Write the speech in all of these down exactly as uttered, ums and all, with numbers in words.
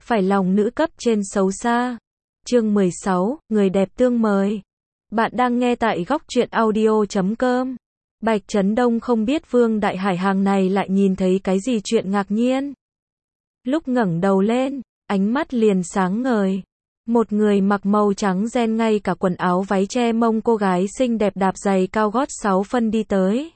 phải lòng nữ cấp trên xấu xa. Chương mười sáu, người đẹp tương mời. Bạn đang nghe tại góc truyện audio chấm com. Bạch Trấn Đông không biết Vương Đại Hải hàng này lại nhìn thấy cái gì chuyện ngạc nhiên. Lúc ngẩng đầu lên, ánh mắt liền sáng ngời. Một người mặc màu trắng ren ngay cả quần áo váy che mông cô gái xinh đẹp đạp giày cao gót sáu phân đi tới.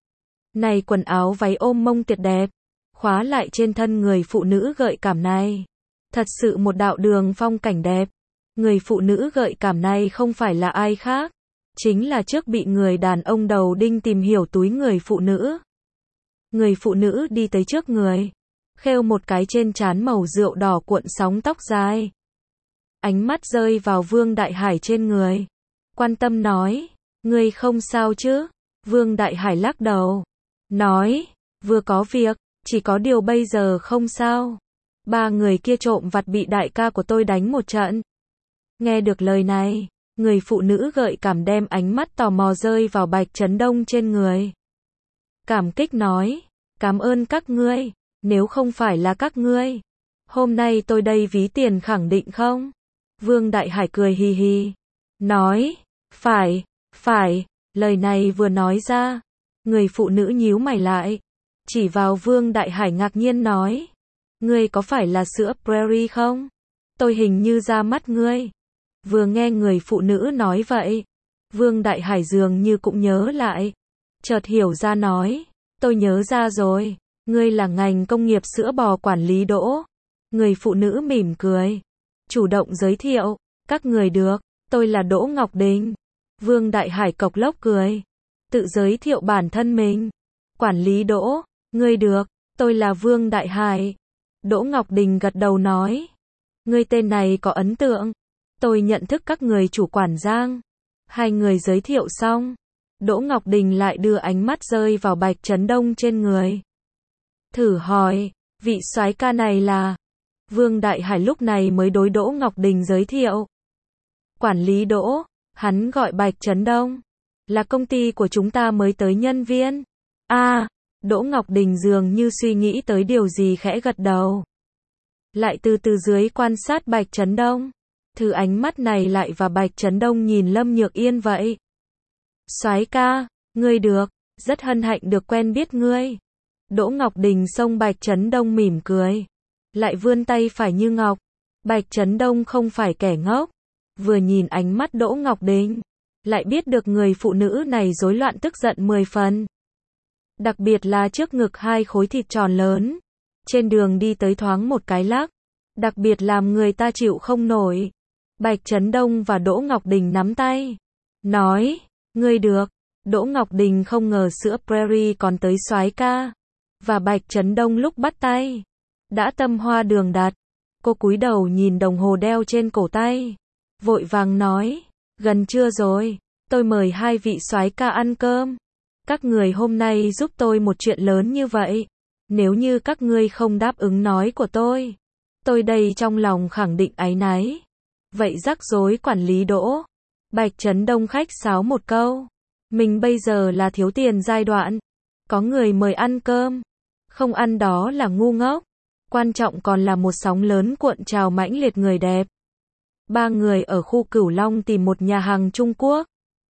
Này quần áo váy ôm mông tuyệt đẹp, khóa lại trên thân người phụ nữ gợi cảm này. Thật sự một đạo đường phong cảnh đẹp. Người phụ nữ gợi cảm này không phải là ai khác, chính là trước bị người đàn ông đầu đinh tìm hiểu túi người phụ nữ. Người phụ nữ đi tới trước người, khêu một cái trên trán màu rượu đỏ cuộn sóng tóc dài. Ánh mắt rơi vào Vương Đại Hải trên người, quan tâm nói, ngươi không sao chứ? Vương Đại Hải lắc đầu, nói, vừa có việc, chỉ có điều bây giờ không sao. Ba người kia trộm vặt bị đại ca của tôi đánh một trận. Nghe được lời này, người phụ nữ gợi cảm đem ánh mắt tò mò rơi vào Bạch Trấn Đông trên người. Cảm kích nói, cảm ơn các ngươi, nếu không phải là các ngươi, hôm nay tôi đây ví tiền khẳng định không? Vương Đại Hải cười hì hì, nói, phải, phải, lời này vừa nói ra, người phụ nữ nhíu mày lại, chỉ vào Vương Đại Hải ngạc nhiên nói, ngươi có phải là sữa Prairie không? Tôi hình như ra mắt ngươi. Vừa nghe người phụ nữ nói vậy, Vương Đại Hải dường như cũng nhớ lại, chợt hiểu ra nói, tôi nhớ ra rồi, ngươi là ngành công nghiệp sữa bò quản lý Đỗ. Người phụ nữ mỉm cười, chủ động giới thiệu, các người được, tôi là Đỗ Ngọc Đình. Vương Đại Hải cộc lốc cười, tự giới thiệu bản thân mình, quản lý Đỗ, ngươi được, tôi là Vương Đại Hải. Đỗ Ngọc Đình gật đầu nói, ngươi tên này có ấn tượng, tôi nhận thức các người chủ quản Giang. Hai người giới thiệu xong, Đỗ Ngọc Đình lại đưa ánh mắt rơi vào Bạch Trấn Đông trên người. Thử hỏi, vị soái ca này là? Vương Đại Hải lúc này mới đối Đỗ Ngọc Đình giới thiệu. Quản lý Đỗ, hắn gọi Bạch Trấn Đông, là công ty của chúng ta mới tới nhân viên. À, Đỗ Ngọc Đình dường như suy nghĩ tới điều gì khẽ gật đầu. Lại từ từ dưới quan sát Bạch Trấn Đông. Thử ánh mắt này lại và Bạch Trấn Đông nhìn Lâm Nhược Yên vậy. Soái ca, ngươi được, rất hân hạnh được quen biết ngươi. Đỗ Ngọc Đình xông Bạch Trấn Đông mỉm cười, lại vươn tay phải như ngọc. Bạch Trấn Đông không phải kẻ ngốc, vừa nhìn ánh mắt Đỗ Ngọc Đình, lại biết được người phụ nữ này rối loạn tức giận mười phần. Đặc biệt là trước ngực hai khối thịt tròn lớn, trên đường đi tới thoáng một cái lắc, đặc biệt làm người ta chịu không nổi. Bạch Trấn Đông và Đỗ Ngọc Đình nắm tay, nói, ngươi được. Đỗ Ngọc Đình không ngờ sữa Prairie còn tới soái ca, và Bạch Trấn Đông lúc bắt tay, đã tâm hoa đường đặt. Cô cúi đầu nhìn đồng hồ đeo trên cổ tay, vội vàng nói, gần trưa rồi, tôi mời hai vị soái ca ăn cơm. Các người hôm nay giúp tôi một chuyện lớn như vậy, nếu như các ngươi không đáp ứng nói của tôi, tôi đây trong lòng khẳng định áy náy. Vậy rắc rối quản lý Đỗ. Bạch Trấn Đông khách sáo một câu, mình bây giờ là thiếu tiền giai đoạn, có người mời ăn cơm, không ăn đó là ngu ngốc, quan trọng còn là một sóng lớn cuộn trào mãnh liệt người đẹp. Ba người ở khu Cửu Long tìm một nhà hàng Trung Quốc.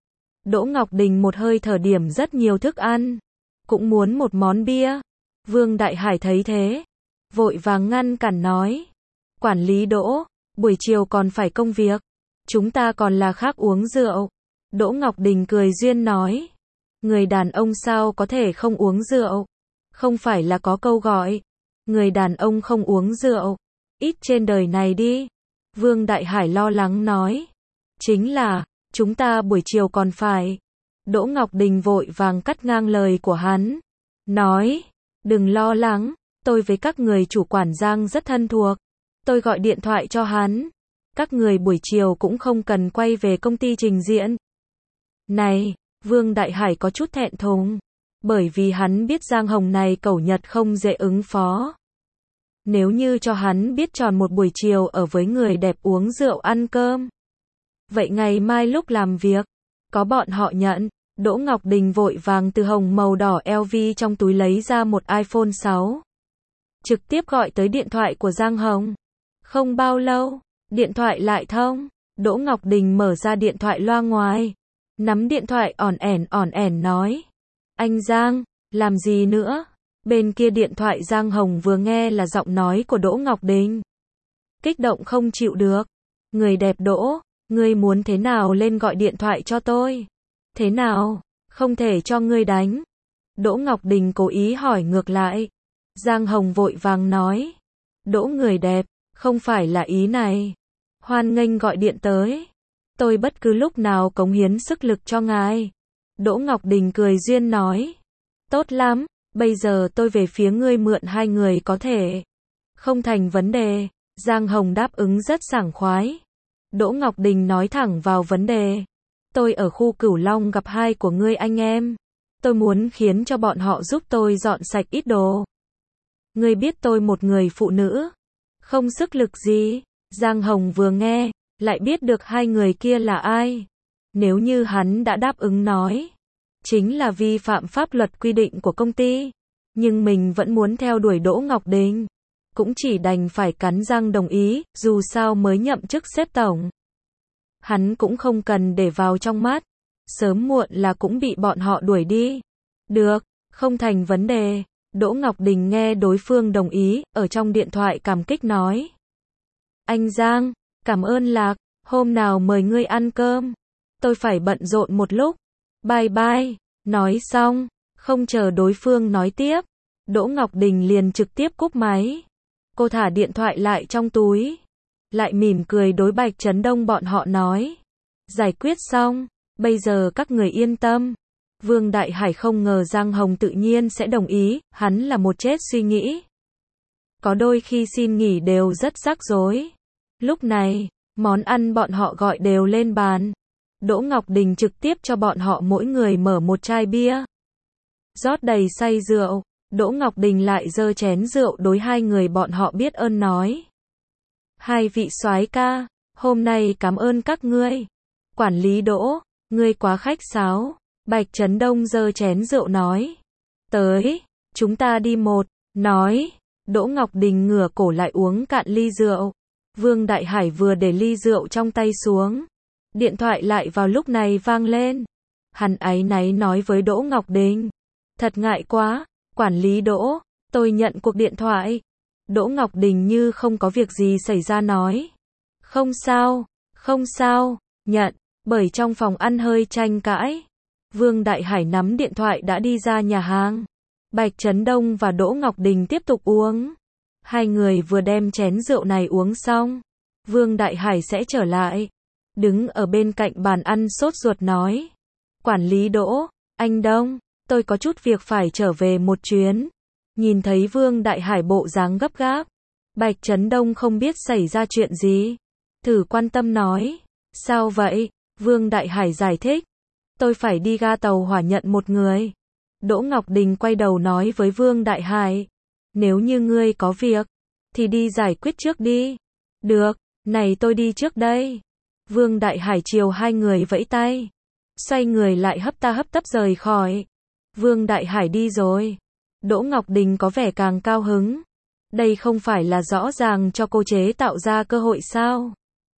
Đỗ Ngọc Đình một hơi thở điểm rất nhiều thức ăn, cũng muốn một món bia. Vương Đại Hải thấy thế, vội vàng ngăn cản nói, quản lý Đỗ, buổi chiều còn phải công việc, chúng ta còn là khác uống rượu. Đỗ Ngọc Đình cười duyên nói, người đàn ông sao có thể không uống rượu, không phải là có câu gọi, người đàn ông không uống rượu, ít trên đời này đi. Vương Đại Hải lo lắng nói, chính là, chúng ta buổi chiều còn phải. Đỗ Ngọc Đình vội vàng cắt ngang lời của hắn, nói, đừng lo lắng, tôi với các người chủ quản Giang rất thân thuộc, tôi gọi điện thoại cho hắn, các người buổi chiều cũng không cần quay về công ty trình diễn. Này, Vương Đại Hải có chút thẹn thùng, bởi vì hắn biết Giang Hồng này cẩu Nhật không dễ ứng phó. Nếu như cho hắn biết tròn một buổi chiều ở với người đẹp uống rượu ăn cơm, vậy ngày mai lúc làm việc, có bọn họ nhận. Đỗ Ngọc Đình vội vàng từ hồng màu đỏ L V trong túi lấy ra một iPhone sáu. Trực tiếp gọi tới điện thoại của Giang Hồng. Không bao lâu, điện thoại lại thông. Đỗ Ngọc Đình mở ra điện thoại loa ngoài. Nắm điện thoại ỏn ẻn ỏn ẻn nói. Anh Giang, làm gì nữa? Bên kia điện thoại Giang Hồng vừa nghe là giọng nói của Đỗ Ngọc Đình. Kích động không chịu được. Người đẹp Đỗ, ngươi muốn thế nào lên gọi điện thoại cho tôi? Thế nào? Không thể cho ngươi đánh. Đỗ Ngọc Đình cố ý hỏi ngược lại. Giang Hồng vội vàng nói. Đỗ người đẹp, không phải là ý này. Hoan nghênh gọi điện tới. Tôi bất cứ lúc nào cống hiến sức lực cho ngài. Đỗ Ngọc Đình cười duyên nói. Tốt lắm, bây giờ tôi về phía ngươi mượn hai người có thể. Không thành vấn đề. Giang Hồng đáp ứng rất sảng khoái. Đỗ Ngọc Đình nói thẳng vào vấn đề. Tôi ở khu Cửu Long gặp hai của ngươi anh em. Tôi muốn khiến cho bọn họ giúp tôi dọn sạch ít đồ. Ngươi biết tôi một người phụ nữ. Không sức lực gì. Giang Hồng vừa nghe, lại biết được hai người kia là ai. Nếu như hắn đã đáp ứng nói. Chính là vi phạm pháp luật quy định của công ty. Nhưng mình vẫn muốn theo đuổi Đỗ Ngọc Đình. Cũng chỉ đành phải cắn răng đồng ý, dù sao mới nhậm chức sếp tổng. Hắn cũng không cần để vào trong mắt. Sớm muộn là cũng bị bọn họ đuổi đi. Được, không thành vấn đề. Đỗ Ngọc Đình nghe đối phương đồng ý, ở trong điện thoại cảm kích nói. Anh Giang, cảm ơn Lạc, hôm nào mời ngươi ăn cơm. Tôi phải bận rộn một lúc. Bye bye. Nói xong, không chờ đối phương nói tiếp. Đỗ Ngọc Đình liền trực tiếp cúp máy. Cô thả điện thoại lại trong túi. Lại mỉm cười đối Bạch Trấn Đông bọn họ nói. Giải quyết xong, bây giờ các người yên tâm. Vương Đại Hải không ngờ Giang Hồng tự nhiên sẽ đồng ý, hắn là một chết suy nghĩ. Có đôi khi xin nghỉ đều rất rắc rối. Lúc này, món ăn bọn họ gọi đều lên bàn. Đỗ Ngọc Đình trực tiếp cho bọn họ mỗi người mở một chai bia. Rót đầy say rượu, Đỗ Ngọc Đình lại giơ chén rượu đối hai người bọn họ biết ơn nói. Hai vị soái ca, hôm nay cảm ơn các ngươi. Quản lý Đỗ, ngươi quá khách sáo. Bạch Trấn Đông giơ chén rượu nói. Tới, chúng ta đi một, nói. Đỗ Ngọc Đình ngửa cổ lại uống cạn ly rượu. Vương Đại Hải vừa để ly rượu trong tay xuống. Điện thoại lại vào lúc này vang lên. Hắn áy náy nói với Đỗ Ngọc Đình. Thật ngại quá, quản lý Đỗ, tôi nhận cuộc điện thoại. Đỗ Ngọc Đình như không có việc gì xảy ra nói. Không sao, không sao, nhận, bởi trong phòng ăn hơi tranh cãi. Vương Đại Hải nắm điện thoại đã đi ra nhà hàng. Bạch Trấn Đông và Đỗ Ngọc Đình tiếp tục uống. Hai người vừa đem chén rượu này uống xong. Vương Đại Hải sẽ trở lại. Đứng ở bên cạnh bàn ăn sốt ruột nói. Quản lý Đỗ, anh Đông, tôi có chút việc phải trở về một chuyến. Nhìn thấy Vương Đại Hải bộ dáng gấp gáp. Bạch Trấn Đông không biết xảy ra chuyện gì. Thử quan tâm nói. Sao vậy? Vương Đại Hải giải thích. Tôi phải đi ga tàu hỏa nhận một người. Đỗ Ngọc Đình quay đầu nói với Vương Đại Hải. Nếu như ngươi có việc, thì đi giải quyết trước đi. Được, này tôi đi trước đây. Vương Đại Hải chiều hai người vẫy tay. Xoay người lại hấp ta hấp tấp rời khỏi. Vương Đại Hải đi rồi. Đỗ Ngọc Đình có vẻ càng cao hứng. Đây không phải là rõ ràng cho cô chế tạo ra cơ hội sao?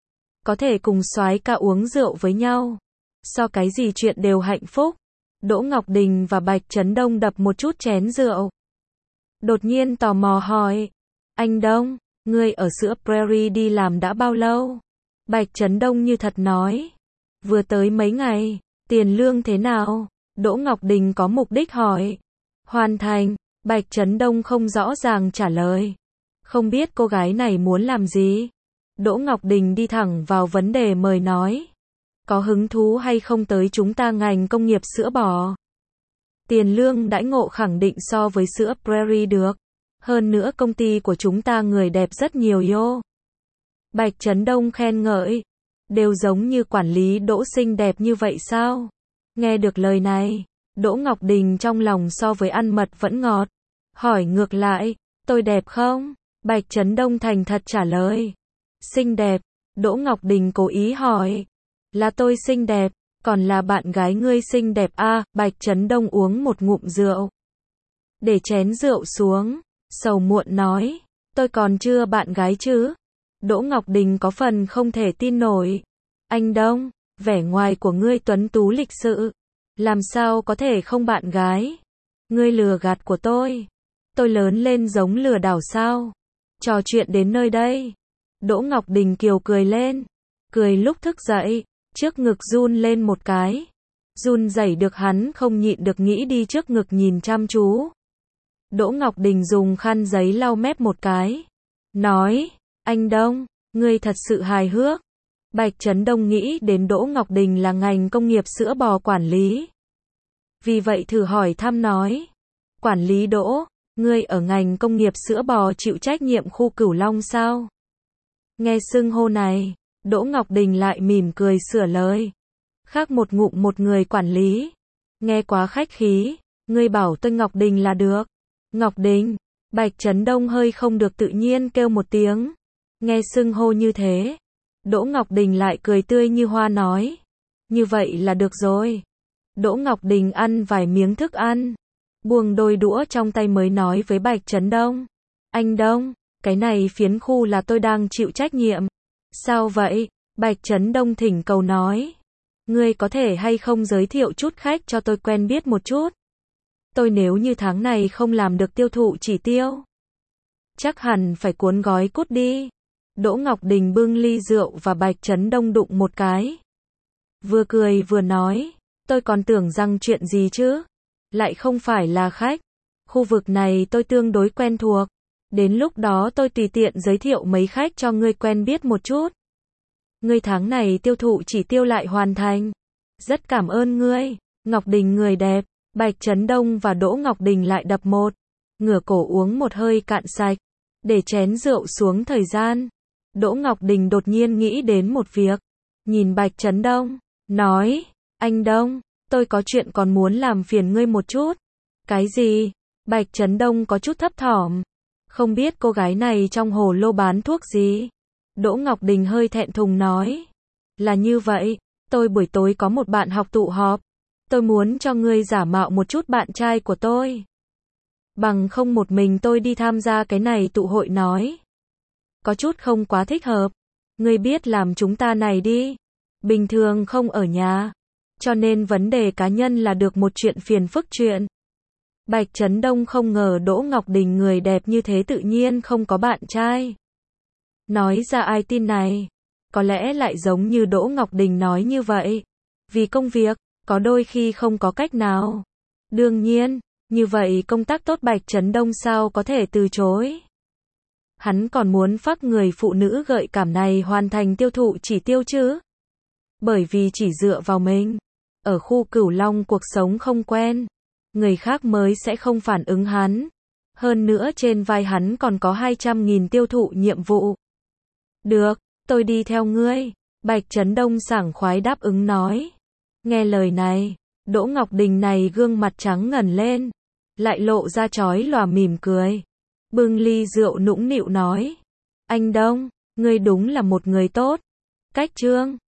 Có thể cùng soái ca uống rượu với nhau. So cái gì chuyện đều hạnh phúc. Đỗ Ngọc Đình và Bạch Trấn Đông đập một chút chén rượu. Đột nhiên tò mò hỏi. Anh Đông, ngươi ở sữa Prairie đi làm đã bao lâu? Bạch Trấn Đông như thật nói. Vừa tới mấy ngày, tiền lương thế nào? Đỗ Ngọc Đình có mục đích hỏi. Hoàn thành, Bạch Trấn Đông không rõ ràng trả lời. Không biết cô gái này muốn làm gì? Đỗ Ngọc Đình đi thẳng vào vấn đề mời nói. Có hứng thú hay không tới chúng ta ngành công nghiệp sữa bò? Tiền lương đãi ngộ khẳng định so với sữa Prairie được. Hơn nữa công ty của chúng ta người đẹp rất nhiều yo. Bạch Trấn Đông khen ngợi. Đều giống như quản lý Đỗ xinh đẹp như vậy sao? Nghe được lời này, Đỗ Ngọc Đình trong lòng so với ăn mật vẫn ngọt. Hỏi ngược lại, tôi đẹp không? Bạch Trấn Đông thành thật trả lời. Xinh đẹp. Đỗ Ngọc Đình cố ý hỏi. Là tôi xinh đẹp, còn là bạn gái ngươi xinh đẹp à? Bạch Trấn Đông uống một ngụm rượu. Để chén rượu xuống, sầu muộn nói. Tôi còn chưa bạn gái chứ? Đỗ Ngọc Đình có phần không thể tin nổi. Anh Đông, vẻ ngoài của ngươi tuấn tú lịch sự. Làm sao có thể không bạn gái? Ngươi lừa gạt của tôi. Tôi lớn lên giống lừa đảo sao? Trò chuyện đến nơi đây. Đỗ Ngọc Đình kiều cười lên. Cười lúc thức dậy, trước ngực run lên một cái. Run rẩy được hắn không nhịn được nghĩ đi trước ngực nhìn chăm chú. Đỗ Ngọc Đình dùng khăn giấy lau mép một cái. Nói, anh Đông, ngươi thật sự hài hước. Bạch Trấn Đông nghĩ đến Đỗ Ngọc Đình là ngành công nghiệp sữa bò quản lý. Vì vậy thử hỏi thăm nói. Quản lý Đỗ, ngươi ở ngành công nghiệp sữa bò chịu trách nhiệm khu Cửu Long sao? Nghe xưng hô này, Đỗ Ngọc Đình lại mỉm cười sửa lời. Khác một ngụm một người quản lý. Nghe quá khách khí, ngươi bảo tôi Ngọc Đình là được. Ngọc Đình, Bạch Trấn Đông hơi không được tự nhiên kêu một tiếng. Nghe xưng hô như thế, Đỗ Ngọc Đình lại cười tươi như hoa nói. Như vậy là được rồi. Đỗ Ngọc Đình ăn vài miếng thức ăn, buông đôi đũa trong tay mới nói với Bạch Trấn Đông. Anh Đông, cái này phiến khu là tôi đang chịu trách nhiệm. Sao vậy? Bạch Trấn Đông thỉnh cầu nói. Ngươi có thể hay không giới thiệu chút khách cho tôi quen biết một chút? Tôi nếu như tháng này không làm được tiêu thụ chỉ tiêu, chắc hẳn phải cuốn gói cút đi. Đỗ Ngọc Đình bưng ly rượu và Bạch Trấn Đông đụng một cái. Vừa cười vừa nói, tôi còn tưởng rằng chuyện gì chứ? Lại không phải là khách. Khu vực này tôi tương đối quen thuộc. Đến lúc đó tôi tùy tiện giới thiệu mấy khách cho ngươi quen biết một chút. Ngươi tháng này tiêu thụ chỉ tiêu lại hoàn thành. Rất cảm ơn ngươi, Ngọc Đình người đẹp. Bạch Trấn Đông và Đỗ Ngọc Đình lại đập một, ngửa cổ uống một hơi cạn sạch, để chén rượu xuống thời gian. Đỗ Ngọc Đình đột nhiên nghĩ đến một việc, nhìn Bạch Trấn Đông, nói, anh Đông, tôi có chuyện còn muốn làm phiền ngươi một chút. Cái gì? Bạch Trấn Đông có chút thấp thỏm, không biết cô gái này trong hồ lô bán thuốc gì. Đỗ Ngọc Đình hơi thẹn thùng nói, là như vậy, tôi buổi tối có một bạn học tụ họp. Tôi muốn cho ngươi giả mạo một chút bạn trai của tôi. Bằng không một mình tôi đi tham gia cái này tụ hội nói. Có chút không quá thích hợp. Ngươi biết làm chúng ta này đi. Bình thường không ở nhà. Cho nên vấn đề cá nhân là được một chuyện phiền phức chuyện. Bạch Trấn Đông không ngờ Đỗ Ngọc Đình người đẹp như thế tự nhiên không có bạn trai. Nói ra ai tin này. Có lẽ lại giống như Đỗ Ngọc Đình nói như vậy. Vì công việc. Có đôi khi không có cách nào. Đương nhiên, như vậy công tác tốt Bạch Trấn Đông sao có thể từ chối. Hắn còn muốn phác người phụ nữ gợi cảm này hoàn thành tiêu thụ chỉ tiêu chứ. Bởi vì chỉ dựa vào mình, ở khu Cửu Long cuộc sống không quen, người khác mới sẽ không phản ứng hắn. Hơn nữa trên vai hắn còn có hai trăm nghìn tiêu thụ nhiệm vụ. Được, tôi đi theo ngươi. Bạch Trấn Đông sảng khoái đáp ứng nói. Nghe lời này, Đỗ Ngọc Đình này gương mặt trắng ngần lên, lại lộ ra chói lòa mỉm cười. Bưng ly rượu nũng nịu nói, anh Đông, ngươi đúng là một người tốt. Cách Trương